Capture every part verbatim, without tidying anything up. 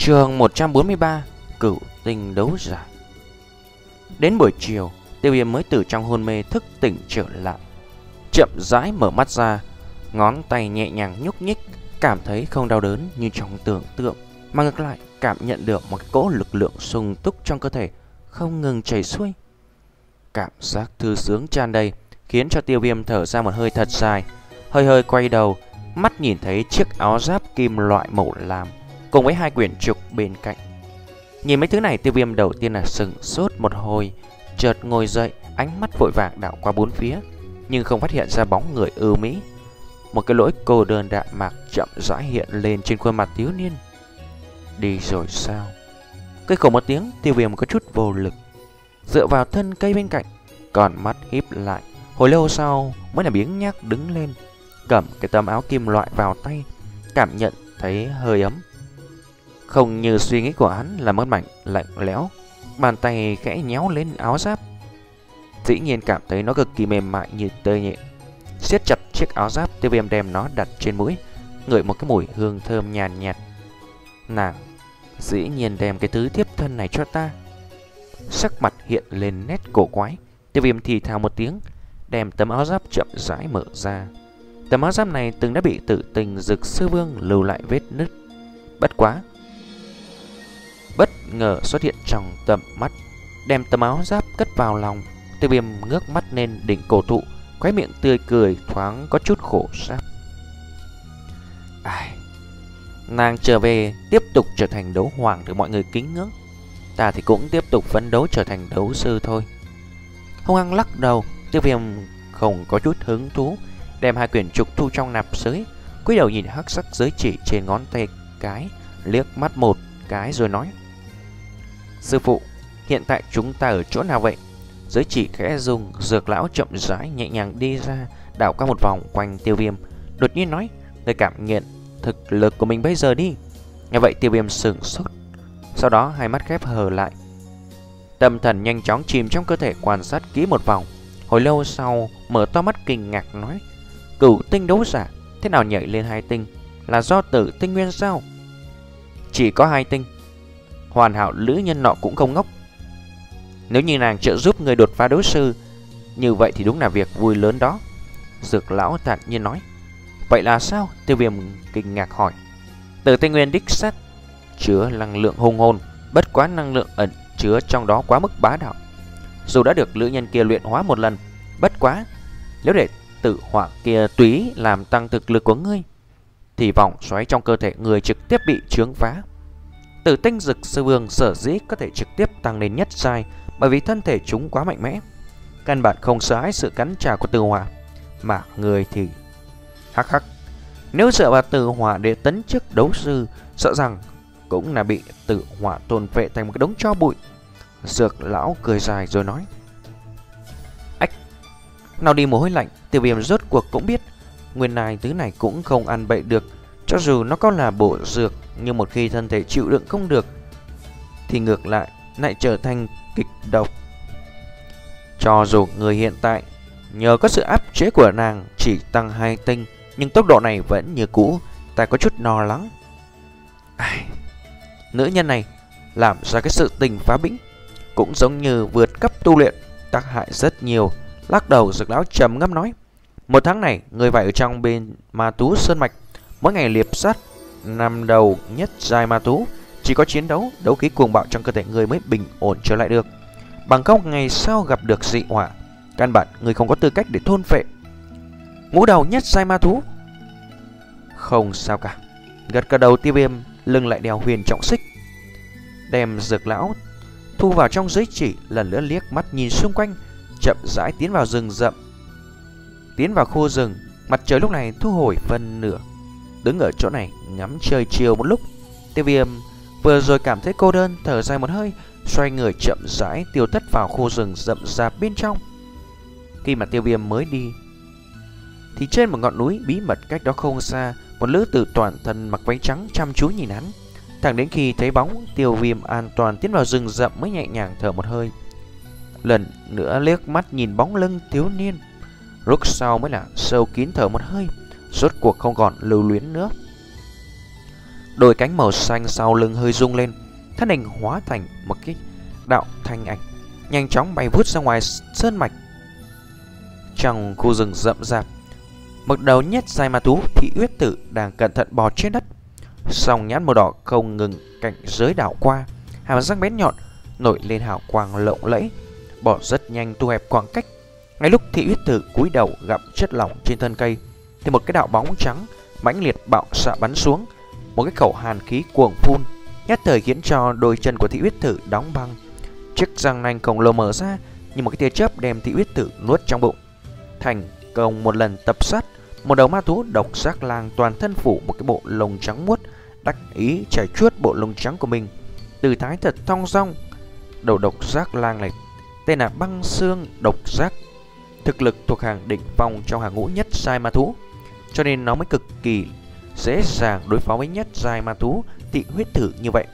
Chương một trăm bốn mươi ba. Cửu tinh đấu giả. Đến buổi chiều, Tiêu Viêm mới từ trong hôn mê thức tỉnh trở lại, chậm rãi mở mắt ra, ngón tay nhẹ nhàng nhúc nhích, cảm thấy không đau đớn như trong tưởng tượng, mà ngược lại cảm nhận được một cái cỗ lực lượng sung túc trong cơ thể không ngừng chảy xuôi. Cảm giác thư sướng tràn đầy khiến cho Tiêu Viêm thở ra một hơi thật dài, hơi hơi quay đầu, mắt nhìn thấy chiếc áo giáp kim loại màu lam cùng với hai quyển trục bên cạnh. Nhìn mấy thứ này, Tiêu Viêm đầu tiên là sững sốt một hồi, chợt ngồi dậy, ánh mắt vội vàng đảo qua bốn phía, nhưng không phát hiện ra bóng người ưu mỹ. Một cái lỗi cô đơn đạm mạc chậm rãi hiện lên trên khuôn mặt thiếu niên. Đi rồi sao? Cười khổ một tiếng, Tiêu Viêm có chút vô lực, dựa vào thân cây bên cạnh, còn mắt híp lại. Hồi lâu sau mới là biếng nhác đứng lên, cầm cái tấm áo kim loại vào tay, cảm nhận thấy hơi ấm. Không như suy nghĩ của hắn là mơn mảnh lạnh lẽo, bàn tay khẽ nhéo lên áo giáp, dĩ nhiên cảm thấy nó cực kỳ mềm mại như tơ nhện. Siết chặt chiếc áo giáp, Tiêu Viêm đem nó đặt trên mũi, ngửi một cái mùi hương thơm nhàn nhạt, nhạt. Nàng dĩ nhiên đem cái thứ tiếp thân này cho ta. Sắc mặt hiện lên nét cổ quái, Tiêu Viêm thì thào một tiếng, đem tấm áo giáp chậm rãi mở ra. Tấm áo giáp này từng đã bị Tử Tình Dực Sư Vương lưu lại vết nứt, bất quá bất ngờ xuất hiện trong tầm mắt, đem tấm áo giáp cất vào lòng. Tiêu Viêm ngước mắt lên đỉnh cổ thụ, khóe miệng tươi cười thoáng có chút khổ sáp. Ai, nàng trở về tiếp tục trở thành đấu hoàng được mọi người kính ngưỡng, ta thì cũng tiếp tục phấn đấu trở thành đấu sư thôi. Hung hăng lắc đầu, Tiêu Viêm không có chút hứng thú, đem hai quyển trục thu trong nạp giới, cúi đầu nhìn hắc sắc giới chỉ trên ngón tay cái, liếc mắt một cái rồi nói: Sư phụ, hiện tại chúng ta ở chỗ nào vậy? Giới chỉ khẽ rung, Dược lão chậm rãi nhẹ nhàng đi ra, đảo qua một vòng quanh Tiêu Viêm, đột nhiên nói: Người cảm nhận thực lực của mình bây giờ đi. Nghe vậy Tiêu Viêm sững sốt, sau đó hai mắt khép hờ lại, tâm thần nhanh chóng chìm trong cơ thể quan sát kỹ một vòng. Hồi lâu sau mở to mắt kinh ngạc nói: Cửu tinh đấu giả thế nào nhảy lên hai tinh? Là do Tử Tinh Nguyên sao? Chỉ có hai tinh, hoàn hảo nữ nhân nọ cũng không ngốc. Nếu như nàng trợ giúp người đột phá đấu sư, như vậy thì đúng là việc vui lớn đó. Dược lão thản nhiên nói. Vậy là sao? Tiêu Viêm kinh ngạc hỏi. Tử Tinh Nguyên đích xác chứa năng lượng hùng hồn, bất quá năng lượng ẩn chứa trong đó quá mức bá đạo. Dù đã được nữ nhân kia luyện hóa một lần, bất quá nếu để tử hỏa kia túy làm tăng thực lực của ngươi, thì vòng xoáy trong cơ thể người trực tiếp bị chướng phá. Tử Tinh Dực Sư Vương sở dĩ có thể trực tiếp tăng lên nhất giai, bởi vì thân thể chúng quá mạnh mẽ, căn bản không sợ hãi sự cắn trả của tử hỏa. Mà người thì hắc hắc, nếu dựa vào tử hỏa để tấn chức đấu sư, sợ rằng cũng là bị tử hỏa tồn phệ thành một cái đống tro bụi. Dược lão cười dài rồi nói. Ách, nào đi mồ hôi lạnh. Tiêu Viêm rốt cuộc cũng biết nguyên lai thứ này cũng không ăn bậy được. Cho dù nó có là bổ dược, nhưng một khi thân thể chịu đựng không được thì ngược lại lại trở thành kịch độc. Cho dù người hiện tại nhờ có sự áp chế của nàng chỉ tăng hai tinh, nhưng tốc độ này vẫn như cũ, ta có chút lo lắng. Ai, nữ nhân này làm ra cái sự tình phá bĩnh, cũng giống như vượt cấp tu luyện, tác hại rất nhiều. Lắc đầu, Dược lão trầm ngâm nói. Một tháng này người phải ở trong bên ma tú sơn mạch, mỗi ngày liệp sát năm đầu nhất giai ma tú. Chỉ có chiến đấu, đấu khí cuồng bạo trong cơ thể người mới bình ổn trở lại được. Bằng không ngày sau gặp được dị hỏa, căn bản người không có tư cách để thôn phệ ngũ đầu nhất giai ma thú. Không sao cả. Gật cả đầu, Tiêu Viêm lưng lại đeo huyền trọng xích, đem Dược lão thu vào trong giới chỉ, lần nữa liếc mắt nhìn xung quanh, chậm rãi tiến vào rừng rậm. Tiến vào khu rừng, mặt trời lúc này thu hồi phân nửa. Đứng ở chỗ này ngắm trời chiều một lúc, Tiêu Viêm vừa rồi cảm thấy cô đơn, thở dài một hơi, xoay người chậm rãi tiêu thất vào khu rừng rậm rạp bên trong. Khi mà Tiêu Viêm mới đi, thì trên một ngọn núi bí mật cách đó không xa, một nữ tử toàn thân mặc váy trắng chăm chú nhìn hắn. Thẳng đến khi thấy bóng Tiêu Viêm an toàn tiến vào rừng rậm mới nhẹ nhàng thở một hơi, lần nữa liếc mắt nhìn bóng lưng thiếu niên. Lúc sau mới là sâu kín thở một hơi, rốt cuộc không còn lưu luyến nữa. Đôi cánh màu xanh sau lưng hơi rung lên, thân hình hóa thành một cái đạo thanh ảnh, nhanh chóng bay vút ra ngoài sơn mạch. Trong khu rừng rậm rạp, một đầu nhất dài ma thú Thị Uyết Tử đang cẩn thận bò trên đất, song nhãn màu đỏ không ngừng cảnh giới đảo qua, hàm răng bén nhọn nổi lên hào quang lộng lẫy, bò rất nhanh thu hẹp khoảng cách. Ngay lúc Thị Uyết Tử cúi đầu gặm chất lỏng trên thân cây, thì một cái đạo bóng trắng mãnh liệt bạo xạ bắn xuống, một cái khẩu hàn khí cuồng phun, nhất thời khiến cho đôi chân của Thị Uyết Tử đóng băng. Chiếc răng nanh khổng lồ mở ra như một cái tia chớp đem Thị Uyết Tử nuốt trong bụng. Thành công một lần tập sát, một đầu ma thú độc giác lang toàn thân phủ một cái bộ lông trắng muốt, đắc ý chảy chuốt bộ lông trắng của mình, từ thái thật thong dong. Đầu độc giác lang này tên là Băng Xương Độc Giác, thực lực thuộc hàng đỉnh phong trong hàng ngũ nhất giai ma thú, cho nên nó mới cực kỳ dễ dàng đối phó với nhất giai ma thú Thị Huyết Tử như vậy,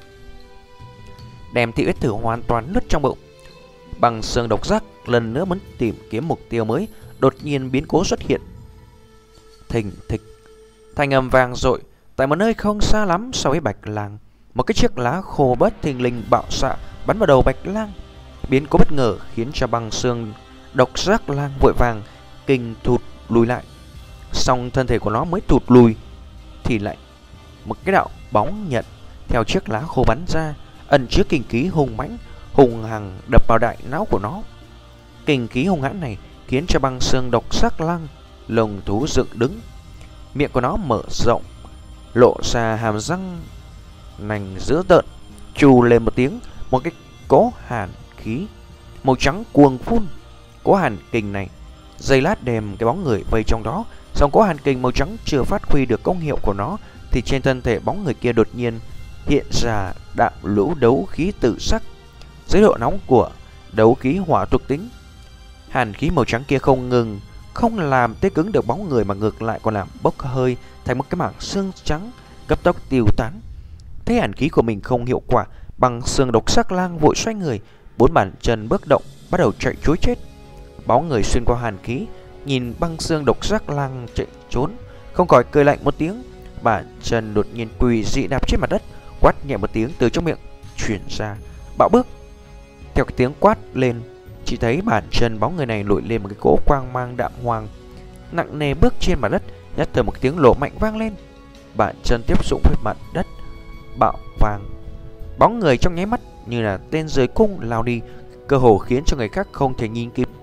đem Thị Huyết Tử hoàn toàn nuốt trong bụng. Băng Xương Độc Giác lần nữa muốn tìm kiếm mục tiêu mới, đột nhiên biến cố xuất hiện. Thình thịch, thanh âm vang dội tại một nơi không xa lắm so với Bạch Lang. Một cái chiếc lá khô bất thình lình bạo xạ bắn vào đầu Bạch Lang. Biến cố bất ngờ khiến cho Băng Xương Độc Giác lang vội vàng kinh thụt lùi lại. Song thân thể của nó mới thụt lùi thì lại một cái đạo bóng nhận theo chiếc lá khô bắn ra, ẩn chứa kinh khí hùng mãnh hùng hằng đập vào đại não của nó. Kinh khí hung hãn này khiến cho Băng Xương Độc Giác lang lồng thú dựng đứng, miệng của nó mở rộng, lộ ra hàm răng nành dữ tợn, trù lên một tiếng, một cái cỗ hàn khí màu trắng cuồng phun. Cỗ hàn kình này giây lát đem cái bóng người vây trong đó, song cỗ hàn kình màu trắng chưa phát huy được công hiệu của nó thì trên thân thể bóng người kia đột nhiên hiện ra đạm lũ đấu khí tự sắc. Dưới độ nóng của đấu khí hỏa thuộc tính, hàn khí màu trắng kia không ngừng không làm tê cứng được bóng người, mà ngược lại còn làm bốc hơi thành một cái mảng xương trắng cấp tốc tiêu tán. Thấy hàn khí của mình không hiệu quả, Băng Xương Độc Giác lang vội xoay người, bốn bàn chân bước động bắt đầu chạy trối chết. Bóng người xuyên qua hàn khí nhìn Băng Xương Độc Giác lang chạy trốn, không khỏi cười lạnh một tiếng. Bàn chân đột nhiên quỳ dị đạp trên mặt đất, quát nhẹ một tiếng từ trong miệng truyền ra: bạo bước. Theo cái tiếng quát lên, chỉ thấy bàn chân bóng người này nổi lên một cái cỗ quang mang đạm hoàng, nặng nề bước trên mặt đất. Nhất thời một cái tiếng nổ mạnh vang lên, bàn chân tiếp xúc với mặt đất, bạo vang. Bóng người trong nháy mắt như là tên rời cung lao đi, cơ hồ khiến cho người khác không thể nhìn kịp.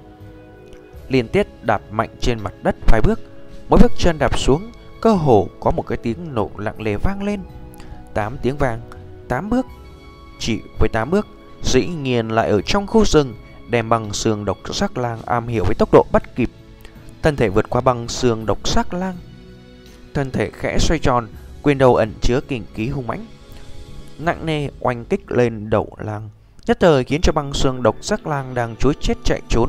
Liên tiếp đạp mạnh trên mặt đất vài bước, mỗi bước chân đạp xuống cơ hồ có một cái tiếng nổ lặng lẽ vang lên. Tám tiếng vang, tám bước. Chỉ với tám bước, dĩ nhiên lại ở trong khu rừng, đem Băng Xương Độc Giác lang am hiểu với tốc độ bắt kịp. Thân thể vượt qua Băng Xương Độc Giác lang, thân thể khẽ xoay tròn, quyền đầu ẩn chứa kinh khí hung mãnh, nặng nề oanh kích lên đầu lang, nhất thời khiến cho Băng Xương Độc Giác lang đang trối chết chạy trốn.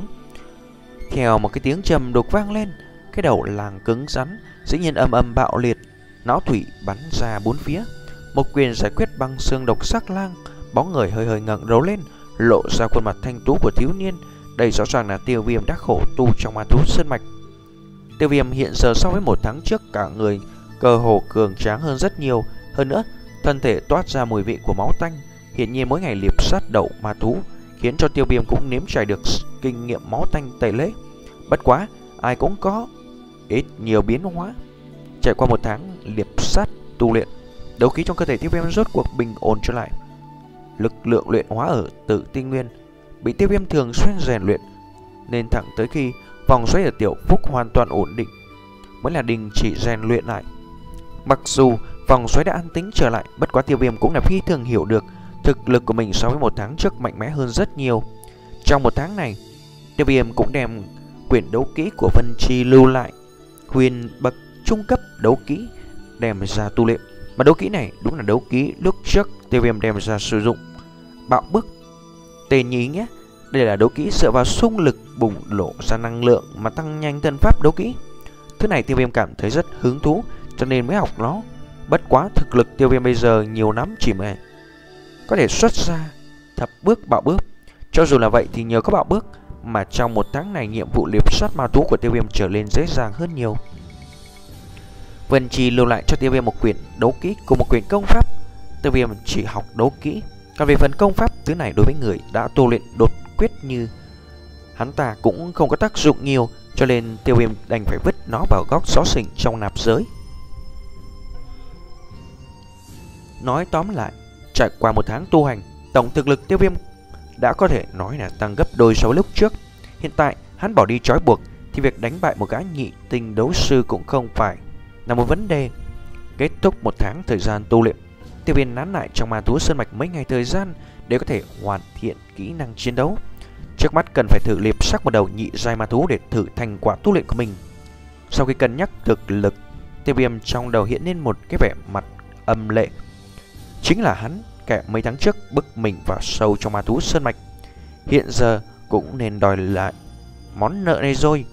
Theo một cái tiếng trầm đục vang lên, cái đầu lang cứng rắn dĩ nhiên âm âm bạo liệt, não thủy bắn ra bốn phía. Một quyền giải quyết Băng Xương Độc Giác lang, bóng người hơi hơi ngẩng đầu lên, lộ ra khuôn mặt thanh tú của thiếu niên. Đây rõ ràng là Tiêu Viêm đã khổ tu trong ma thú sơn mạch. Tiêu Viêm hiện giờ so với một tháng trước cả người cơ hồ cường tráng hơn rất nhiều, hơn nữa thân thể toát ra mùi vị của máu tanh. Hiện nhiên mỗi ngày liệp sát đầu ma thú khiến cho Tiêu Viêm cũng nếm trải được kinh nghiệm máu tanh tẩy lễ. Bất quá ai cũng có ít nhiều biến hóa. Trải qua một tháng liệp sát tu luyện, đấu khí trong cơ thể Tiêu Viêm rốt cuộc bình ổn trở lại. Lực lượng luyện hóa ở Tử Tinh Nguyên bị Tiêu Viêm thường xuyên rèn luyện, nên thẳng tới khi vòng xoáy ở Tiểu Phúc hoàn toàn ổn định mới là đình chỉ rèn luyện lại. Mặc dù vòng xoáy đã an tĩnh trở lại, bất quá Tiêu Viêm cũng là phi thường hiểu được thực lực của mình so với một tháng trước mạnh mẽ hơn rất nhiều. Trong một tháng này, Tiêu Viêm cũng đem quyển đấu kỹ của Vân Chi lưu lại, huyền bậc trung cấp đấu kỹ đem ra tu luyện. Mà đấu kỹ này đúng là đấu kỹ lúc trước Tiêu Viêm đem ra sử dụng, bạo bức. Tên nhí nhé, đây là đấu kỹ dựa vào xung lực bùng lộ ra năng lượng mà tăng nhanh thân pháp đấu kỹ. Thứ này Tiêu Viêm cảm thấy rất hứng thú cho nên mới học nó. Bất quá thực lực Tiêu Viêm bây giờ nhiều lắm chỉ mà có thể xuất ra thập bước bạo bước. Cho dù là vậy thì nhờ có bạo bước mà trong một tháng này nhiệm vụ liệp sát ma thú của Tiêu Viêm trở nên dễ dàng hơn nhiều. Vân Chi lưu lại cho Tiêu Viêm một quyển đấu kỹ cùng một quyển công pháp. Tiêu Viêm chỉ học đấu kỹ, còn về phần công pháp, thứ này đối với người đã tu luyện đột quyết như hắn ta cũng không có tác dụng nhiều, cho nên Tiêu Viêm đành phải vứt nó vào góc xó xỉnh trong nạp giới. Nói tóm lại, trải qua một tháng tu hành, tổng thực lực Tiêu Viêm đã có thể nói là tăng gấp đôi so với lúc trước. Hiện tại hắn bỏ đi trói buộc thì việc đánh bại một gã nhị tinh đấu sư cũng không phải là một vấn đề. Kết thúc một tháng thời gian tu luyện, Tiêu Viêm nán lại trong Ma Thú Sơn Mạch mấy ngày thời gian để có thể hoàn thiện kỹ năng chiến đấu. Trước mắt cần phải thử liệp sắc một đầu nhị giai ma thú để thử thành quả tu luyện của mình. Sau khi cân nhắc thực lực, Tiêu Viêm trong đầu hiện lên một cái vẻ mặt âm lệ. Chính là hắn kẻ mấy tháng trước bức mình vào sâu trong Ma Thú Sơn Mạch, hiện giờ cũng nên đòi lại món nợ này rồi.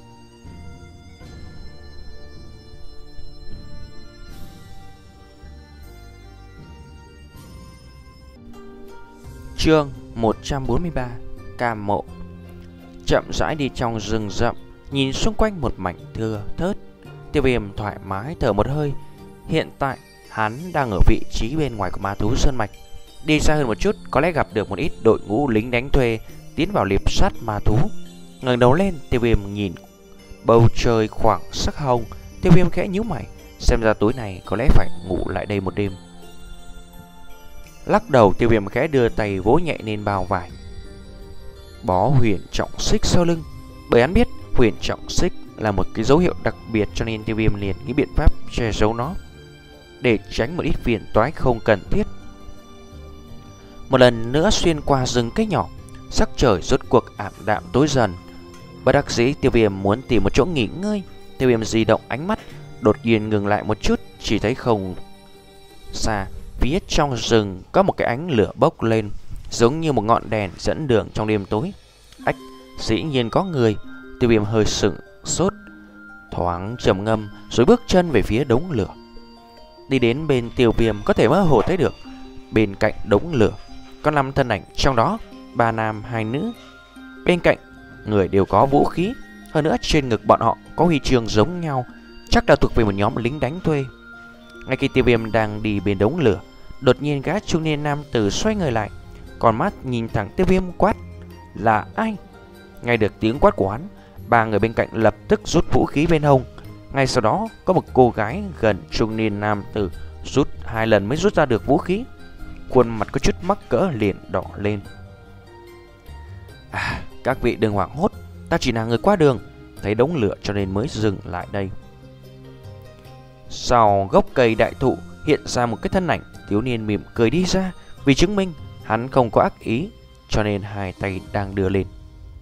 Chương một trăm bốn mươi ba. Cam mộ. Chậm rãi đi trong rừng rậm, nhìn xung quanh một mảnh thưa thớt, Tiêu Viêm thoải mái thở một hơi. Hiện tại hắn đang ở vị trí bên ngoài của Ma Thú Sơn Mạch. Đi xa hơn một chút có lẽ gặp được một ít đội ngũ lính đánh thuê tiến vào liệp sát ma thú. Ngẩng đầu lên, Tiêu Viêm nhìn bầu trời khoảng sắc hồng. Tiêu Viêm khẽ nhíu mày, xem ra tối nay có lẽ phải ngủ lại đây một đêm. Lắc đầu, Tiêu Viêm khẽ đưa tay vỗ nhẹ lên bao vải, bó huyền trọng xích sau lưng. Bởi hắn biết huyền trọng xích là một cái dấu hiệu đặc biệt, cho nên Tiêu Viêm liền nghĩ biện pháp che giấu nó để tránh một ít phiền toái không cần thiết. Một lần nữa xuyên qua rừng cây nhỏ, sắc trời rốt cuộc ảm đạm tối dần. Bất đắc dĩ, Tiêu Viêm muốn tìm một chỗ nghỉ ngơi. Tiêu Viêm di động ánh mắt, đột nhiên ngừng lại một chút, chỉ thấy không xa phía trong rừng có một cái ánh lửa bốc lên, giống như một ngọn đèn dẫn đường trong đêm tối. Ách, dĩ nhiên có người. Tiêu Viêm hơi sững sốt, thoáng trầm ngâm rồi bước chân về phía đống lửa. Đi đến bên, Tiêu Viêm có thể mơ hồ thấy được bên cạnh đống lửa có năm thân ảnh, trong đó ba nam hai nữ. Bên cạnh người đều có vũ khí, hơn nữa trên ngực bọn họ có huy chương giống nhau, chắc là thuộc về một nhóm lính đánh thuê. Ngay khi Tiêu Viêm đang đi bên đống lửa, đột nhiên gã trung niên nam tử xoay người lại, con mắt nhìn thẳng Tiêu Viêm quát: "Là ai?" Nghe được tiếng quát của hắn, ba người bên cạnh lập tức rút vũ khí bên hông. Ngay sau đó có một cô gái gần trung niên nam tử rút hai lần mới rút ra được vũ khí, khuôn mặt có chút mắc cỡ liền đỏ lên. "À, các vị đừng hoảng hốt, ta chỉ là người qua đường, thấy đống lửa cho nên mới dừng lại đây." Sau gốc cây đại thụ hiện ra một cái thân ảnh, thiếu niên mỉm cười đi ra, vì chứng minh hắn không có ác ý, cho nên hai tay đang đưa lên.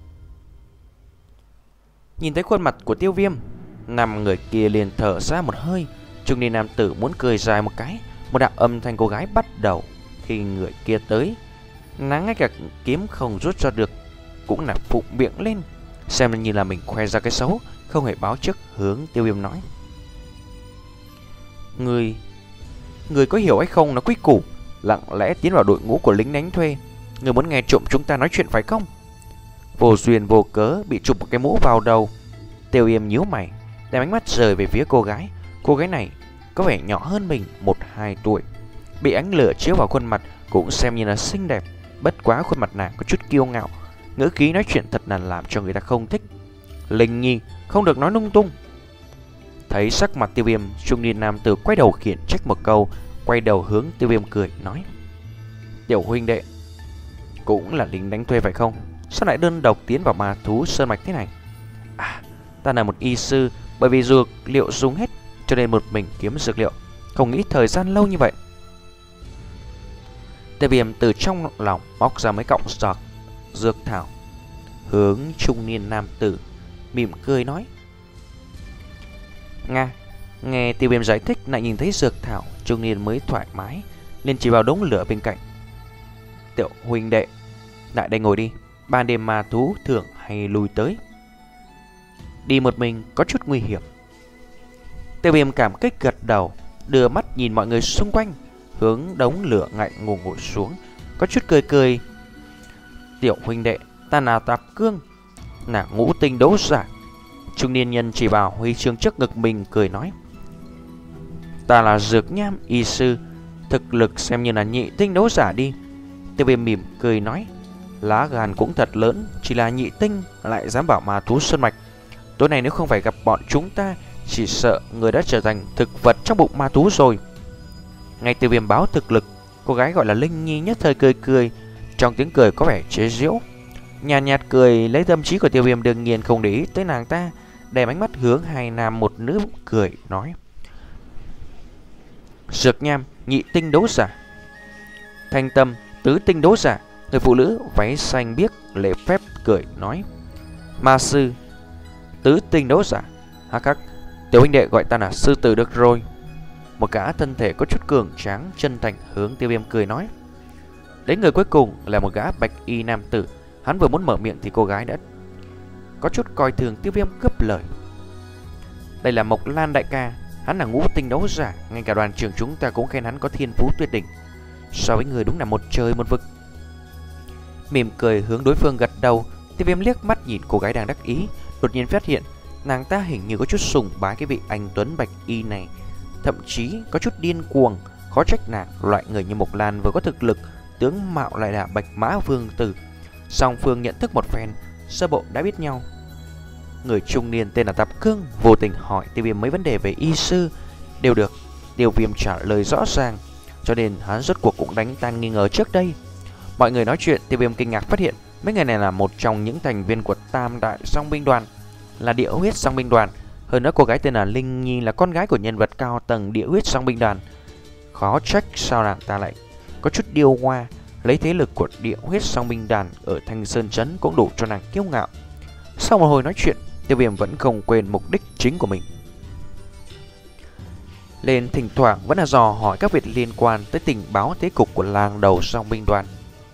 Nhìn thấy khuôn mặt của Tiêu Viêm, năm người kia liền thở ra một hơi. Trung niên nam tử muốn cười dài một cái, một đạo âm thanh cô gái bắt đầu. Khi người kia tới, nàng ngay cả kiếm không rút ra được cũng là phụng miệng lên, xem như là mình khoe ra cái xấu, không hề báo trước, hướng Tiêu Viêm nói: Người Người có hiểu hay không nó quy củ, lặng lẽ tiến vào đội ngũ của lính đánh thuê. Người muốn nghe trộm chúng ta nói chuyện phải không? Vô duyên vô cớ bị chụp một cái mũ vào đầu. Tiêu Viêm nhíu mày, đem ánh mắt rời về phía cô gái. Cô gái này có vẻ nhỏ hơn mình một hai tuổi, bị ánh lửa chiếu vào khuôn mặt cũng xem như là xinh đẹp. Bất quá khuôn mặt nàng có chút kiêu ngạo, ngữ khí nói chuyện thật là làm cho người ta không thích. Linh Nhi, không được nói lung tung. Thấy sắc mặt Tiêu Viêm, trung niên nam tử quay đầu khiển trách một câu, quay đầu hướng Tiêu Viêm cười nói: Tiểu huynh đệ, cũng là lính đánh thuê phải không? Sao lại đơn độc tiến vào Ma Thú Sơn Mạch thế này? À, ta là một y sư, bởi vì dược liệu dùng hết cho nên một mình kiếm dược liệu, không nghĩ thời gian lâu như vậy. Tiêu Viêm từ trong lòng móc ra mấy cọng giọt dược thảo, hướng trung niên nam tử mỉm cười nói: Nga. Nghe Tiêu Viêm giải thích, lại nhìn thấy dược thảo, trung niên mới thoải mái, liền chỉ vào đống lửa bên cạnh. Tiểu huynh đệ, lại đây ngồi đi, ban đêm ma thú thường hay lui tới, đi một mình có chút nguy hiểm. Tiêu Viêm cảm kích gật đầu, đưa mắt nhìn mọi người xung quanh, hướng đống lửa ngại ngùng ngồi xuống, có chút cười cười. Tiểu huynh đệ, ta là Tạp Cương, là ngũ tinh đấu giả. Trung niên nhân chỉ vào huy chương trước ngực mình cười nói: Ta là Dược Nham y sư, thực lực xem như là nhị tinh đấu giả đi. Tiêu Viêm mỉm cười nói. Lá gan cũng thật lớn, chỉ là nhị tinh lại dám bảo ma thú sơn mạch. Tối nay nếu không phải gặp bọn chúng ta, chỉ sợ người đã trở thành thực vật trong bụng ma thú rồi. Ngay Tiêu Viêm báo thực lực, cô gái gọi là Linh Nhi nhất thời cười cười, trong tiếng cười có vẻ chế giễu. Nhàn nhạt, nhạt cười lấy tâm trí của Tiêu Viêm đương nhiên không để ý tới nàng ta, đem ánh mắt hướng hai nam một nữ cười nói. Dược Nham nhị tinh đấu giả, Thanh Tâm tứ tinh đấu giả. Người phụ nữ váy xanh biếc lễ phép cười nói. Ma sư tứ tinh đấu giả. Hắc hắc, tiểu huynh đệ gọi ta là sư tử được rồi. Một gã thân thể có chút cường tráng chân thành hướng Tiêu Viêm cười nói. Đến người cuối cùng là một gã bạch y nam tử. Hắn vừa muốn mở miệng thì cô gái đã có chút coi thường Tiêu Viêm cướp lời. Đây là Mộc Lan đại ca, hắn là ngũ tinh đấu giả, ngay cả đoàn trưởng chúng ta cũng khen hắn có thiên phú tuyệt đỉnh. So với người đúng là một trời một vực. Mỉm cười hướng đối phương gật đầu, Tiêu Viêm liếc mắt nhìn cô gái đang đắc ý, đột nhiên phát hiện nàng ta hình như có chút sùng bái cái vị anh tuấn bạch y này, thậm chí có chút điên cuồng. Khó trách nàng loại người như Mộc Lan vừa có thực lực, tướng mạo lại là Bạch Mã Vương tử. Song phương nhận thức một phen, sơ bộ đã biết nhau. Người trung niên tên là Tạp Cương vô tình hỏi Tiêu Viêm mấy vấn đề về y sư, đều được Tiêu Viêm trả lời rõ ràng, cho nên hắn rốt cuộc cũng đánh tan nghi ngờ trước đây. Mọi người nói chuyện, Tiêu Viêm kinh ngạc phát hiện mấy người này là một trong những thành viên của Tam Đại Song Binh Đoàn, là Địa Huyết Song Binh Đoàn. Hơn nữa cô gái tên là Linh Nhi là con gái của nhân vật cao tầng Địa Huyết Song Binh Đoàn. Khó trách sao nàng ta lại có chút điêu hoa, lấy thế lực của Địa Huyết Song Binh Đoàn ở Thanh Sơn Trấn cũng đủ cho nàng kiêu ngạo. Sau một hồi nói chuyện, Tiêu Viêm vẫn không quên mục đích chính của mình. Lên thỉnh thoảng vẫn là dò hỏi các việc liên quan tới tình báo thế cục của làng đầu Song Binh Đoàn.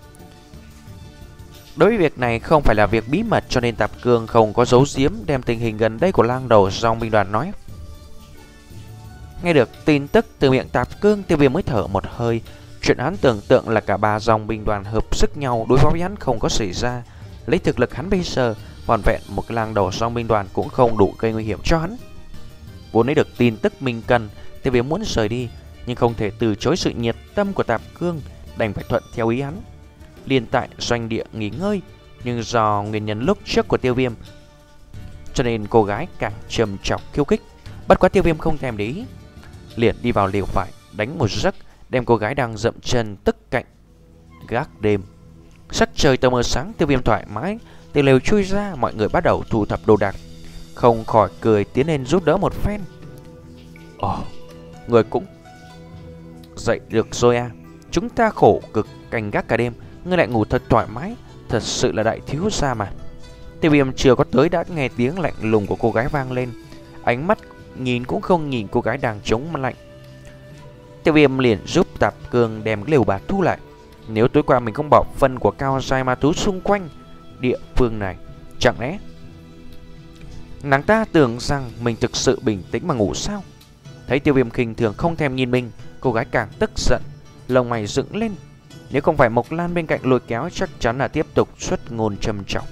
Đối với việc này không phải là việc bí mật, cho nên Tạp Cương không có giấu giếm, đem tình hình gần đây của lang đầu Song Binh Đoàn nói. Nghe được tin tức từ miệng Tạp Cương, Tiêu Viêm mới thở một hơi. Chuyện hắn tưởng tượng là cả ba dòng binh đoàn hợp sức nhau đối phó với hắn không có xảy ra. Lấy thực lực hắn bây giờ, vòn vẹn một cái lang đầu Song Binh Đoàn cũng không đủ gây nguy hiểm cho hắn. Vốn lấy được tin tức mình cần, Tiêu Viêm muốn rời đi, nhưng không thể từ chối sự nhiệt tâm của Tạp Cương, đành phải thuận theo ý hắn. Liền tại doanh địa nghỉ ngơi, nhưng do nguyên nhân lúc trước của Tiêu Viêm, cho nên cô gái càng trầm trọng khiêu khích. Bất quá Tiêu Viêm không thèm để ý, liền đi vào lều vải đánh một giấc, đem cô gái đang dậm chân tức cạnh gác đêm. Sắc trời tờ mờ sáng, Tiêu Viêm thoải mái từ lều chui ra, mọi người bắt đầu thu thập đồ đạc, không khỏi cười tiến lên giúp đỡ một phen. Ồ, người cũng dậy được rồi à? Chúng ta khổ cực canh gác cả đêm, ngươi lại ngủ thật thoải mái, thật sự là đại thiếu gia mà. Tiêu Viêm chưa có tới đã nghe tiếng lạnh lùng của cô gái vang lên, ánh mắt nhìn cũng không nhìn cô gái đang chống lạnh. Tiêu Viêm liền giúp Tạp Cương đem cái lều bạt thu lại. Nếu tối qua mình không bỏ phân của cao giai ma thú xung quanh địa phương này, chẳng lẽ nàng ta tưởng rằng mình thực sự bình tĩnh mà ngủ sao? Thấy Tiêu Viêm khinh thường không thèm nhìn mình, cô gái càng tức giận, lông mày dựng lên. Nếu không phải Mộc Lan bên cạnh lôi kéo, chắc chắn là tiếp tục xuất ngôn trầm trọng.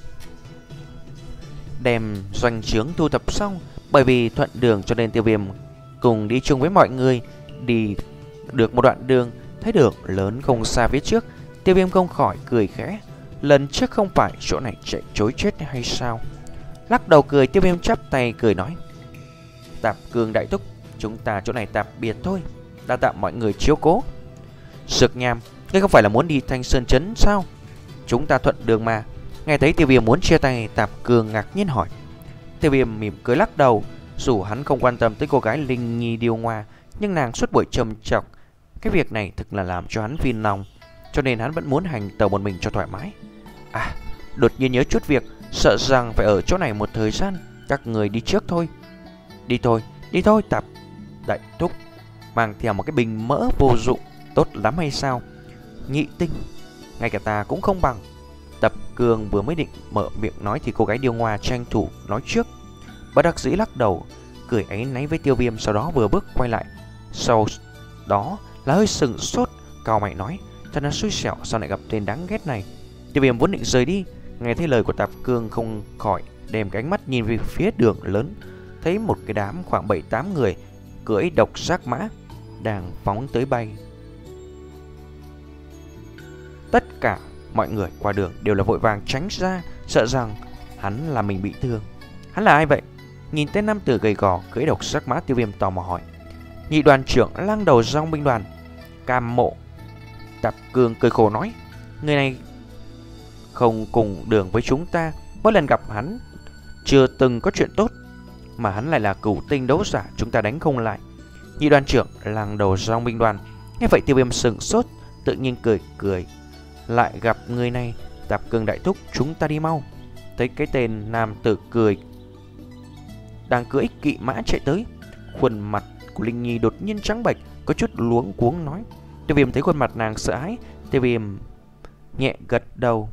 Đem doanh trướng thu thập xong, bởi vì thuận đường cho nên Tiêu Viêm cùng đi chung với mọi người. Đi được một đoạn đường, thấy đường lớn không xa phía trước, Tiêu Viêm không khỏi cười khẽ. Lần trước không phải chỗ này chạy trối chết hay sao? Lắc đầu cười, Tiêu Viêm chắp tay cười nói. Tạp Cương đại thúc, chúng ta chỗ này tạm biệt thôi, đa tạ mọi người chiếu cố. Dược Nham, ngươi không phải là muốn đi Thanh Sơn Trấn sao? Chúng ta thuận đường mà. Nghe thấy Tiêu Viêm muốn chia tay, Tạp Cương ngạc nhiên hỏi. Tiêu Viêm mỉm cười lắc đầu. Dù hắn không quan tâm tới cô gái Linh Nhi điêu ngoa, nhưng nàng suốt buổi trầm chọc, cái việc này thực là làm cho hắn phiền lòng, cho nên hắn vẫn muốn hành tàu một mình cho thoải mái. À, đột nhiên nhớ chút việc, sợ rằng phải ở chỗ này một thời gian, các người đi trước thôi. Đi thôi, đi thôi Tạp đại thúc, mang theo một cái bình mỡ vô dụng tốt lắm hay sao? Nhị tinh, ngay cả ta cũng không bằng. Tạp Cương vừa mới định mở miệng nói thì cô gái điêu ngoa tranh thủ nói trước. Bất đắc dĩ lắc đầu, cười áy náy với Tiêu Viêm, sau đó vừa bước quay lại. Sau đó là hơi sừng sốt, cau mày nói, thật là xui xẻo, sao lại gặp tên đáng ghét này. Tiêu Viêm vốn định rời đi, nghe thấy lời của Tạp Cương không khỏi đem cái ánh mắt nhìn về phía đường lớn, thấy một cái đám khoảng bảy tám người cưỡi độc giác mã đang phóng tới bay. Tất cả mọi người qua đường đều là vội vàng tránh ra, sợ rằng hắn là mình bị thương. Hắn là ai vậy? Nhìn tên nam tử gầy gò cưỡi độc giác mã, Tiêu Viêm tò mò hỏi. Nhị đoàn trưởng lang đầu dòng binh đoàn Cam Mộ. Tạp Cương cười khổ nói, người này không cùng đường với chúng ta, mỗi lần gặp hắn chưa từng có chuyện tốt, mà hắn lại là cửu tinh đấu giả, chúng ta đánh không lại. Nhị đoàn trưởng lang đầu dòng binh đoàn nghe vậy, Tiêu Viêm sừng sốt, tự nhiên cười cười. Lại gặp người này, Tạp Cương đại thúc, chúng ta đi mau. Thấy cái tên nam tử cười đang cưỡi kỵ mã chạy tới, khuôn mặt của Linh Nhi đột nhiên trắng bệch, có chút luống cuống nói. Tiêu Viêm thấy khuôn mặt nàng sợ hãi, Tiêu Viêm nhẹ gật đầu.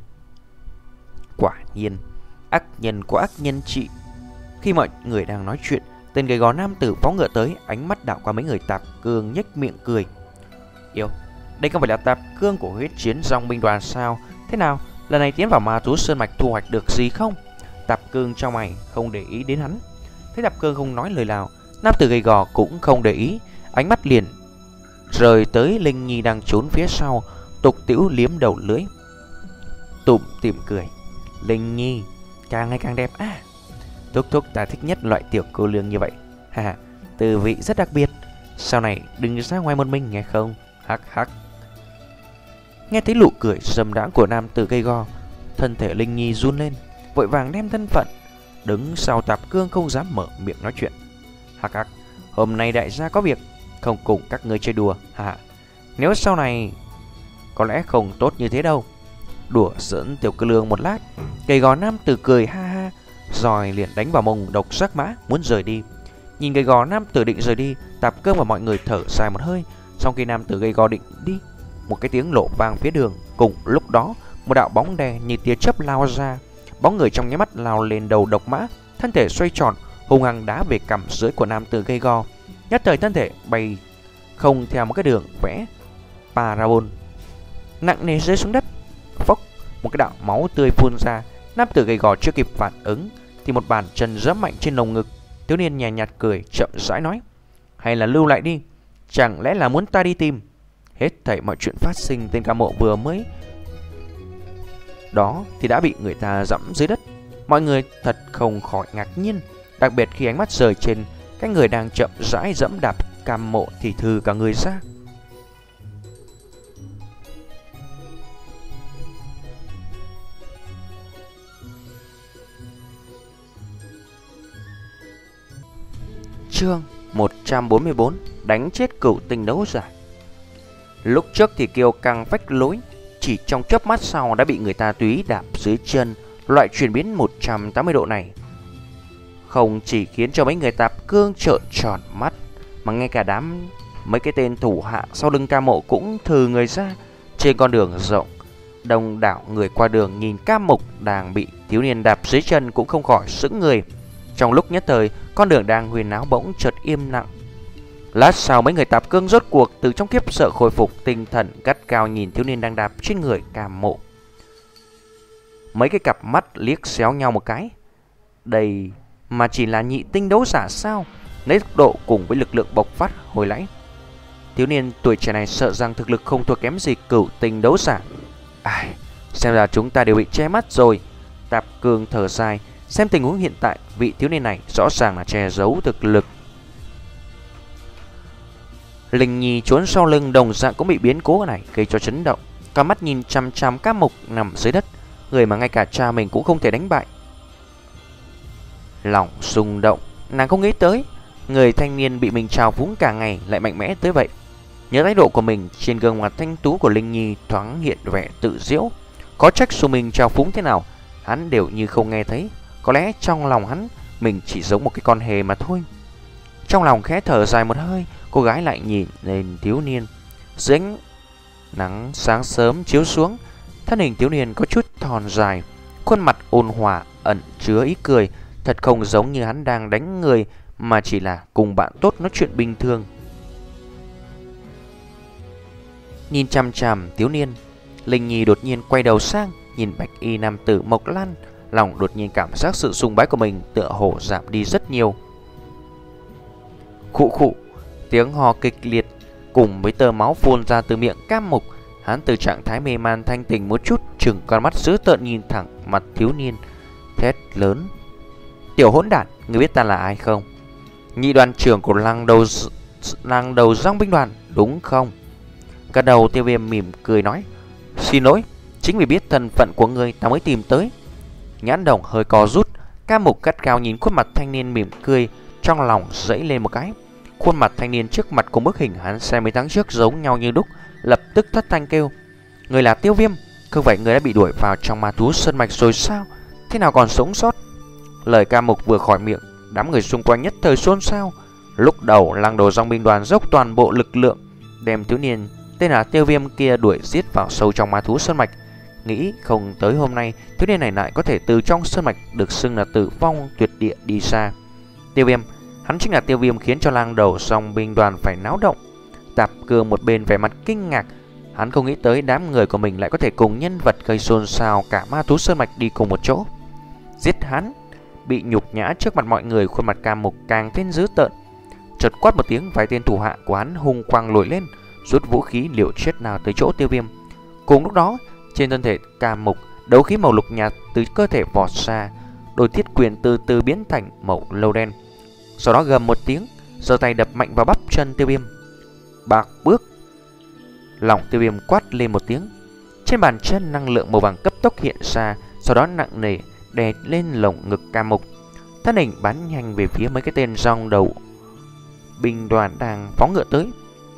Quả nhiên, ác nhân có ác nhân trị. Khi mọi người đang nói chuyện, tên gầy gò nam tử phóng ngựa tới, ánh mắt đảo qua mấy người. Tạp Cương nhếch miệng cười. Yêu, đây không phải là Tạp Cương của huyết chiến dòng binh đoàn sao? Thế nào, lần này tiến vào Ma Thú Sơn Mạch thu hoạch được gì không? Tạp Cương trong mày không để ý đến hắn. Thấy Tạp Cương không nói lời nào, nam tử gầy gò cũng không để ý, ánh mắt liền rời tới Linh Nhi đang trốn phía sau, tục tĩu liếm đầu lưỡi, tủm tỉm cười. Linh Nhi càng ngày càng đẹp à? Thúc thúc ta thích nhất loại tiểu cô nương như vậy. Ha, tư vị rất đặc biệt. Sau này đừng ra ngoài một mình nghe không? Hắc hắc. Nghe thấy nụ cười dâm đãng của nam tử gầy gò, thân thể Linh Nhi run lên, vội vàng đem thân phận đứng sau Tạp Cương, không dám mở miệng nói chuyện. Hắc hắc, hôm nay đại gia có việc, không cùng các ngươi chơi đùa. Hả? Nếu sau này có lẽ không tốt như thế đâu. Đùa giỡn tiểu cơ lương một lát, gầy gò nam tử cười ha ha, rồi liền đánh vào mông độc giác mã muốn rời đi. Nhìn gầy gò nam tử định rời đi, Tạp Cương và mọi người thở dài một hơi. Sau khi nam tử gầy gò định đi, một cái tiếng lộ vang phía đường. Cùng lúc đó, một đạo bóng đen như tia chớp lao ra. Bóng người trong nháy mắt lao lên đầu độc mã, thân thể xoay tròn, hung hăng đá về cằm dưới của nam tử gầy gò. Nhất thời thân thể bay không theo một cái đường vẽ parabol, nặng nề rơi xuống đất. Phốc, một cái đạo máu tươi phun ra. Nam tử gầy gò chưa kịp phản ứng thì một bàn chân giẫm mạnh trên lồng ngực. Thiếu niên nhàn nhạt cười, chậm rãi nói, hay là lưu lại đi, chẳng lẽ là muốn ta đi tìm? Hết thảy mọi chuyện phát sinh, tên Cam Mộ vừa mới đó thì đã bị người ta dẫm dưới đất. Mọi người thật không khỏi ngạc nhiên, đặc biệt khi ánh mắt rời trên cái người đang chậm rãi dẫm đạp Cam Mộ thì thừ cả người ra. Chương một trăm bốn mươi bốn, đánh chết cửu tinh đấu giả. Lúc trước thì kiêu căng phách lối, chỉ trong chớp mắt sau đã bị người ta tùy đạp dưới chân. Loại chuyển biến một trăm tám mươi độ này không chỉ khiến cho mấy người Tạp Cương trợn tròn mắt, mà ngay cả đám mấy cái tên thủ hạ sau lưng Cam Mộ cũng thừ người ra. Trên con đường rộng, đông đảo người qua đường nhìn Cam Mục đang bị thiếu niên đạp dưới chân cũng không khỏi sững người. Trong lúc nhất thời, con đường đang huyền náo bỗng chợt im lặng. Lát sau, mấy người Tạp Cương rốt cuộc từ trong kiếp sợ khôi phục tinh thần, gắt cao nhìn thiếu niên đang đạp trên người Cam Mộ. Mấy cái cặp mắt liếc xéo nhau một cái. Đây mà chỉ là nhị tinh đấu giả sao? Lấy tốc độ cùng với lực lượng bộc phát hồi nãy, thiếu niên tuổi trẻ này sợ rằng thực lực không thua kém gì cửu tinh đấu giả. Ai, xem ra chúng ta đều bị che mắt rồi. Tạp Cương thở dài, xem tình huống hiện tại, vị thiếu niên này rõ ràng là che giấu thực lực. Linh Nhi trốn sau lưng đồng dạng cũng bị biến cố này gây cho chấn động, cả mắt nhìn chằm chằm Cam Mục nằm dưới đất, người mà ngay cả cha mình cũng không thể đánh bại. Lòng rung động, nàng không nghĩ tới người thanh niên bị mình trào phúng cả ngày lại mạnh mẽ tới vậy. Nhớ thái độ của mình, trên gương mặt thanh tú của Linh Nhi thoáng hiện vẻ tự giễu. Có trách dù mình trào phúng thế nào, hắn đều như không nghe thấy. Có lẽ trong lòng hắn, mình chỉ giống một cái con hề mà thôi. Trong lòng khẽ thở dài một hơi, cô gái lại nhìn lên thiếu niên. Dưới ánh nắng sáng sớm chiếu xuống, thân hình thiếu niên có chút thon dài, khuôn mặt ôn hòa ẩn chứa ý cười, thật không giống như hắn đang đánh người, mà chỉ là cùng bạn tốt nói chuyện bình thường. Nhìn chằm chằm thiếu niên, Linh Nhi đột nhiên quay đầu sang nhìn bạch y nam tử Mộc Lan, lòng đột nhiên cảm giác sự sùng bái của mình tựa hồ giảm đi rất nhiều. Khụ khụ, tiếng ho kịch liệt cùng với tơ máu phun ra từ miệng Cam Mục. Hắn từ trạng thái mê man thanh tỉnh một chút, chừng con mắt dữ tợn nhìn thẳng mặt thiếu niên, thét lớn: "Tiểu hỗn đản, ngươi biết ta là ai không? Nhị đoàn trưởng của làng đầu làng đầu dòng binh đoàn, đúng không?" Cả đầu Tiêu Viêm mỉm cười nói: "Xin lỗi, chính vì biết thân phận của ngươi ta mới tìm tới." Nhãn đồng hơi co rút, Cam Mục gắt gao nhìn khuôn mặt thanh niên mỉm cười, trong lòng dẫy lên một cái. Khuôn mặt thanh niên trước mặt cùng bức hình hắn xem mấy tháng trước giống nhau như đúc, lập tức thất thanh kêu: "Người là Tiêu Viêm, không phải người đã bị đuổi vào trong ma thú sơn mạch rồi sao? Thế nào còn sống sót?" Lời Cam Mục vừa khỏi miệng, đám người xung quanh nhất thời xôn xao. Lúc đầu làng đầu dòng binh đoàn dốc toàn bộ lực lượng đem thiếu niên tên là Tiêu Viêm kia đuổi giết vào sâu trong ma thú sơn mạch. Nghĩ không tới hôm nay thiếu niên này lại có thể từ trong sơn mạch được xưng là tử vong tuyệt địa đi xa. Tiêu Viêm, hắn chính là Tiêu Viêm khiến cho làng đầu dòng binh đoàn phải náo động. Tạp Cương một bên vẻ mặt kinh ngạc, hắn không nghĩ tới đám người của mình lại có thể cùng nhân vật gây xôn xao cả ma thú sơn mạch đi cùng một chỗ. Giết hắn! Bị nhục nhã trước mặt mọi người, khuôn mặt Cam Mục càng thêm dữ tợn. Chợt quát một tiếng, vài tên thủ hạ của hắn hung quang nổi lên, rút vũ khí liều chết nào tới chỗ Tiêu Viêm. Cùng lúc đó, trên thân thể Cam Mục, đấu khí màu lục nhạt từ cơ thể vọt ra, đôi thiết quyền từ từ biến thành màu lâu đen. Sau đó gầm một tiếng, giơ tay đập mạnh vào bắp chân Tiêu Viêm. Bạc bước! Lòng Tiêu Viêm quát lên một tiếng. Trên bàn chân năng lượng màu vàng cấp tốc hiện ra, sau đó nặng nề đè lên lồng ngực Cam Mục. Thân hình bắn nhanh về phía mấy cái tên rong đầu binh đoàn đang phóng ngựa tới.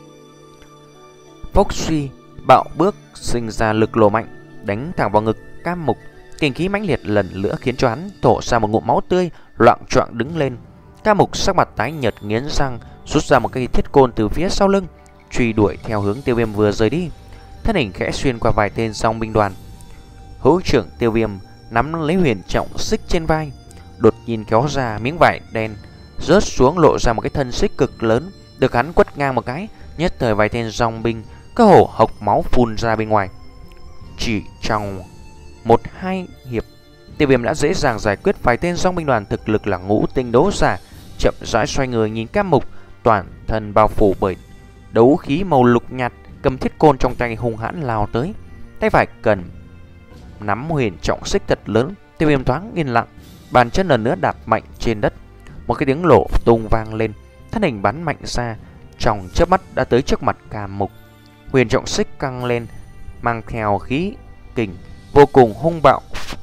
Phốc suy, bạo bước sinh ra lực lộ mạnh, đánh thẳng vào ngực Cam Mục. Kinh khí mãnh liệt lần nữa khiến cho hắn thổ ra một ngụm máu tươi, loạng choạng đứng lên. Cam Mục sắc mặt tái nhợt nghiến răng, rút ra một cây thiết côn từ phía sau lưng, truy đuổi theo hướng Tiêu Viêm vừa rời đi. Thân hình khẽ xuyên qua vài tên dòng binh đoàn. Hữu trưởng Tiêu Viêm nắm lấy huyền trọng xích trên vai, đột nhiên kéo ra miếng vải đen, rớt xuống lộ ra một cái thân xích cực lớn, được hắn quất ngang một cái, nhất thời vài tên dòng binh cơ hồ hộc máu phun ra bên ngoài. Chỉ trong một hai hiệp, Tiêu Viêm đã dễ dàng giải quyết vài tên dòng binh đoàn thực lực là ngũ tinh đấu giả. Chậm rãi xoay người nhìn Cam Mục, toàn thân bao phủ bởi đấu khí màu lục nhạt, cầm thiết côn trong tay hung hãn lao tới. Tay phải cần nắm huyền trọng xích thật lớn. Tiêu Viêm thoáng yên lặng, bàn chân lần nữa đạp mạnh trên đất. Một cái tiếng nổ tung vang lên, thân hình bắn mạnh ra, trong chớp mắt đã tới trước mặt Cam Mục. Huyền trọng xích căng lên, mang theo khí kình vô cùng hung bạo,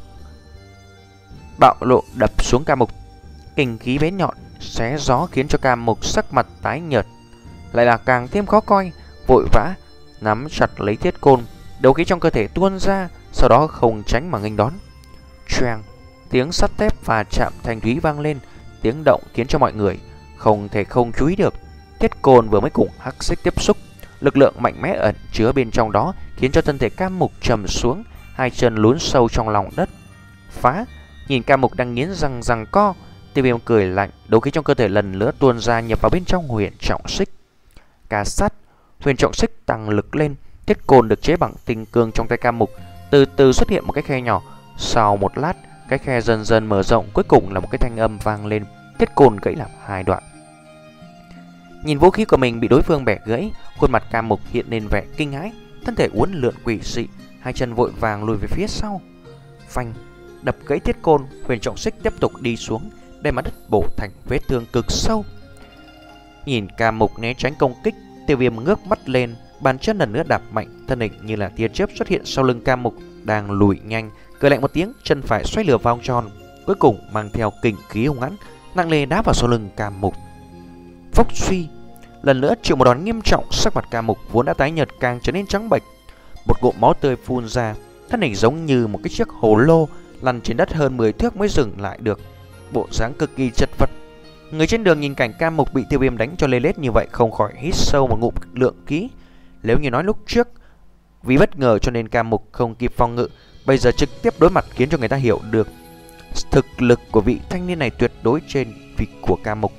bạo lộ đập xuống Cam Mục. Kình khí bén nhọn xé gió khiến cho Cam Mục sắc mặt tái nhợt, lại là càng thêm khó coi, vội vã nắm chặt lấy thiết côn, đấu khí trong cơ thể tuôn ra, sau đó không tránh mà nghênh đón. Choang, tiếng sắt thép và chạm thanh thúy vang lên, tiếng động khiến cho mọi người không thể không chú ý được. Thiết côn vừa mới cùng hắc xích tiếp xúc, lực lượng mạnh mẽ ẩn chứa bên trong đó khiến cho thân thể Cam Mục trầm xuống, hai chân lún sâu trong lòng đất. Phá! Nhìn Cam Mục đang nghiến răng giằng co, Tiêu Viêm cười lạnh, đấu khí trong cơ thể lần nữa tuôn ra nhập vào bên trong huyền trọng xích. Cà sát, huyền trọng xích tăng lực lên, thiết côn được chế bằng tinh cương trong tay Cam Mục từ từ xuất hiện một cái khe nhỏ. Sau một lát, cái khe dần dần mở rộng, cuối cùng là một cái thanh âm vang lên, thiết côn gãy làm hai đoạn. Nhìn vũ khí của mình bị đối phương bẻ gãy, khuôn mặt Cam Mục hiện lên vẻ kinh hãi, thân thể uốn lượn quỷ dị, hai chân vội vàng lùi về phía sau. Phanh, đập gãy thiết côn, huyền trọng xích tiếp tục đi xuống, đem mặt đất bổ thành vết thương cực sâu. Nhìn Cam Mục né tránh công kích, Tiêu Viêm ngước mắt lên, bàn chân lần nữa đạp mạnh, thân hình như là tia chớp xuất hiện sau lưng Cam Mục đang lùi nhanh, cười lạnh một tiếng, chân phải xoay lửa vòng tròn, cuối cùng mang theo kình khí hung hãn, nặng nề đá vào sau lưng Cam Mục. Phốc suy, lần nữa chịu một đòn nghiêm trọng, sắc mặt Cam Mục vốn đã tái nhợt càng trở nên trắng bệch, một ngụm máu tươi phun ra, thân hình giống như một cái chiếc hồ lô lăn trên đất hơn mười thước mới dừng lại được, bộ dáng cực kỳ chật vật. Người trên đường nhìn cảnh Cam Mục bị Tiêu Viêm đánh cho lê lết như vậy không khỏi hít sâu một ngụm lượng khí. Nếu như nói lúc trước vì bất ngờ cho nên Cam Mục không kịp phòng ngự, bây giờ trực tiếp đối mặt khiến cho người ta hiểu được thực lực của vị thanh niên này tuyệt đối trên vị của Cam Mục.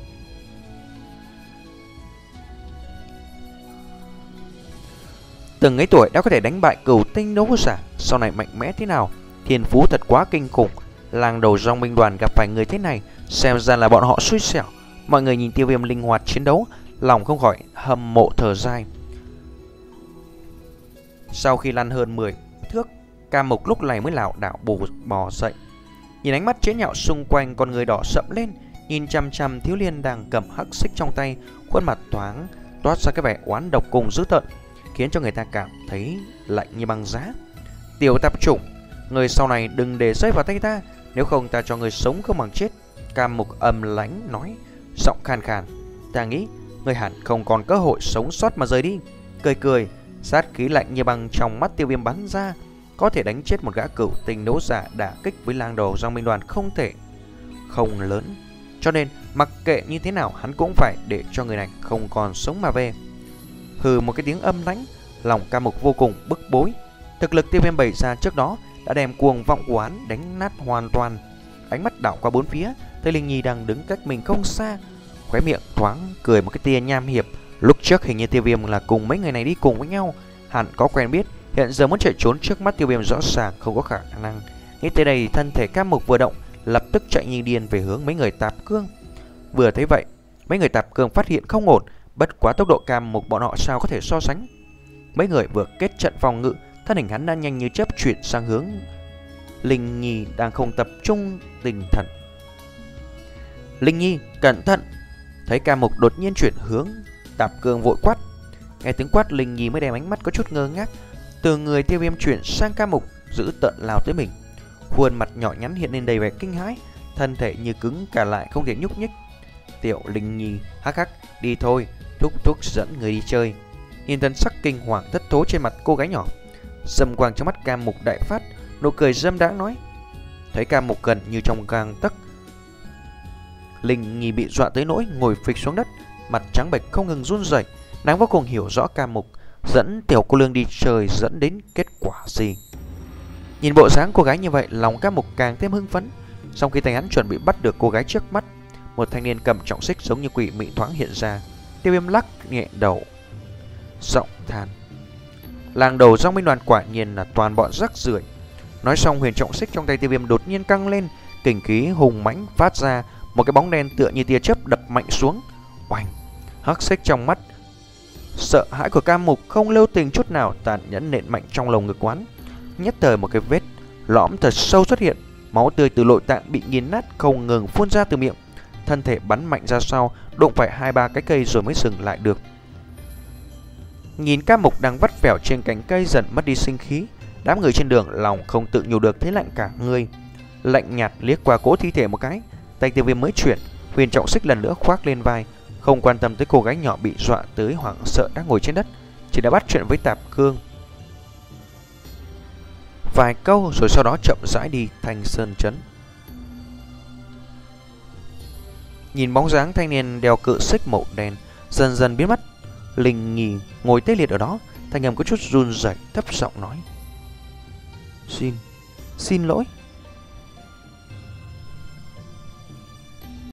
Từng ấy tuổi đã có thể đánh bại cửu tinh đấu giả, sau này mạnh mẽ thế nào, thiên phú thật quá kinh khủng. Làng đầu dòng binh đoàn gặp phải người thế này, xem ra là bọn họ xui xẻo. Mọi người nhìn Tiêu Viêm linh hoạt chiến đấu, lòng không khỏi hâm mộ thở dài. Sau khi lăn hơn mười thước, Cam Mục lúc này mới lảo đảo bò, bò dậy. Nhìn ánh mắt chế nhạo xung quanh, con người đỏ sậm lên, nhìn chăm chăm thiếu niên đang cầm hắc xích trong tay, khuôn mặt thoáng toát ra cái vẻ oán độc cùng dữ tợn, khiến cho người ta cảm thấy lạnh như băng giá. Tiểu tạp chủng, người sau này đừng để rơi vào tay ta, nếu không ta cho người sống không bằng chết. Cam Mục âm lãnh nói, giọng khàn khàn. Ta nghĩ người hẳn không còn cơ hội sống sót mà rời đi. Cười cười, sát khí lạnh như băng trong mắt Tiêu Viêm bắn ra. Có thể đánh chết một gã cửu tinh đấu giả đả kích với lang đầu Giang Minh Đoàn không thể không lớn, cho nên mặc kệ như thế nào hắn cũng phải để cho người này không còn sống mà về. Hừ một cái tiếng âm lãnh, lòng Cam Mục vô cùng bức bối. Thực lực Tiêu Viêm bày ra trước đó đã đem cuồng vọng quán đánh nát hoàn toàn. Ánh mắt đảo qua bốn phía, thấy Linh Nhi đang đứng cách mình không xa, khóe miệng thoáng cười một cái tia nham hiểm. Lúc trước hình như Tiêu Viêm là cùng mấy người này đi cùng với nhau, hẳn có quen biết. Hiện giờ muốn chạy trốn trước mắt Tiêu Viêm rõ ràng không có khả năng. Nghĩ tới đây, thân thể Cam Mục vừa động, lập tức chạy như điên về hướng mấy người Tạp Cương. Vừa thấy vậy, mấy người Tạp Cương phát hiện không ổn, bất quá tốc độ Cam Mục bọn họ sao có thể so sánh. Mấy người vừa kết trận phòng ngự, thân hình hắn đã nhanh như chớp chuyển sang hướng Linh Nhi đang không tập trung tinh thần. Linh Nhi, cẩn thận! Thấy Cam Mục đột nhiên chuyển hướng, Tạp Cương vội quát. Nghe tiếng quát, Linh Nhi mới đem ánh mắt có chút ngơ ngác từ người Tiêu Viêm chuyển sang Cam Mục, giữ tợn lao tới mình. Khuôn mặt nhỏ nhắn hiện lên đầy vẻ kinh hãi, thân thể như cứng cả lại không thể nhúc nhích. Tiểu Linh Nhi hắc hắc, đi thôi, thúc thúc dẫn người đi chơi. Nhìn thần sắc kinh hoàng thất thố trên mặt cô gái nhỏ, dâm quang trong mắt Cam Mục đại phát, nụ cười dâm đãng nói. Thấy Cam Mục gần như trong gang tấc, Linh Nhi bị dọa tới nỗi ngồi phịch xuống đất, mặt trắng bệch không ngừng run rẩy. Nàng vô cùng hiểu rõ Cam Mục dẫn tiểu cô nương đi chơi dẫn đến kết quả gì. Nhìn bộ dáng cô gái như vậy, lòng Cam Mục càng thêm hưng phấn. Sau khi tay hắn chuẩn bị bắt được cô gái trước mắt, một thanh niên cầm trọng xích giống như quỷ mị thoáng hiện ra. Tiêu Viêm lắc nhẹ đầu, giọng than. Làng đầu Giang Minh Đoàn quả nhiên là toàn bọn rắc rưởi. Nói xong, huyền trọng xích trong tay Tiêu Viêm đột nhiên căng lên, kình khí hùng mãnh phát ra, một cái bóng đen tựa như tia chớp đập mạnh xuống. Oanh! Hắc xích trong mắt sợ hãi của Cam Mục không lưu tình chút nào, tàn nhẫn nện mạnh trong lồng ngực quán. Nhất thời một cái vết lõm thật sâu xuất hiện, máu tươi từ nội tạng bị nghiền nát không ngừng phun ra từ miệng. Thân thể bắn mạnh ra sau, đụng phải hai ba cái cây rồi mới dừng lại được. Nhìn Cam Mục đang vắt vẻo trên cành cây dần mất đi sinh khí, đám người trên đường lòng không tự nhủ được thấy lạnh cả người. Lạnh nhạt liếc qua cỗ thi thể một cái, tay Tiêu Viêm mới chuyển, huyền trọng xích lần nữa khoác lên vai, không quan tâm tới cô gái nhỏ bị dọa tới hoảng sợ đang ngồi trên đất, chỉ đã bắt chuyện với Tạp Cương vài câu rồi sau đó chậm rãi đi Thanh Sơn Trấn. Nhìn bóng dáng thanh niên đeo cự xích màu đen dần dần biến mất, Linh Nhi ngồi tê liệt ở đó, thanh âm có chút run rẩy thấp giọng nói: Xin, xin lỗi.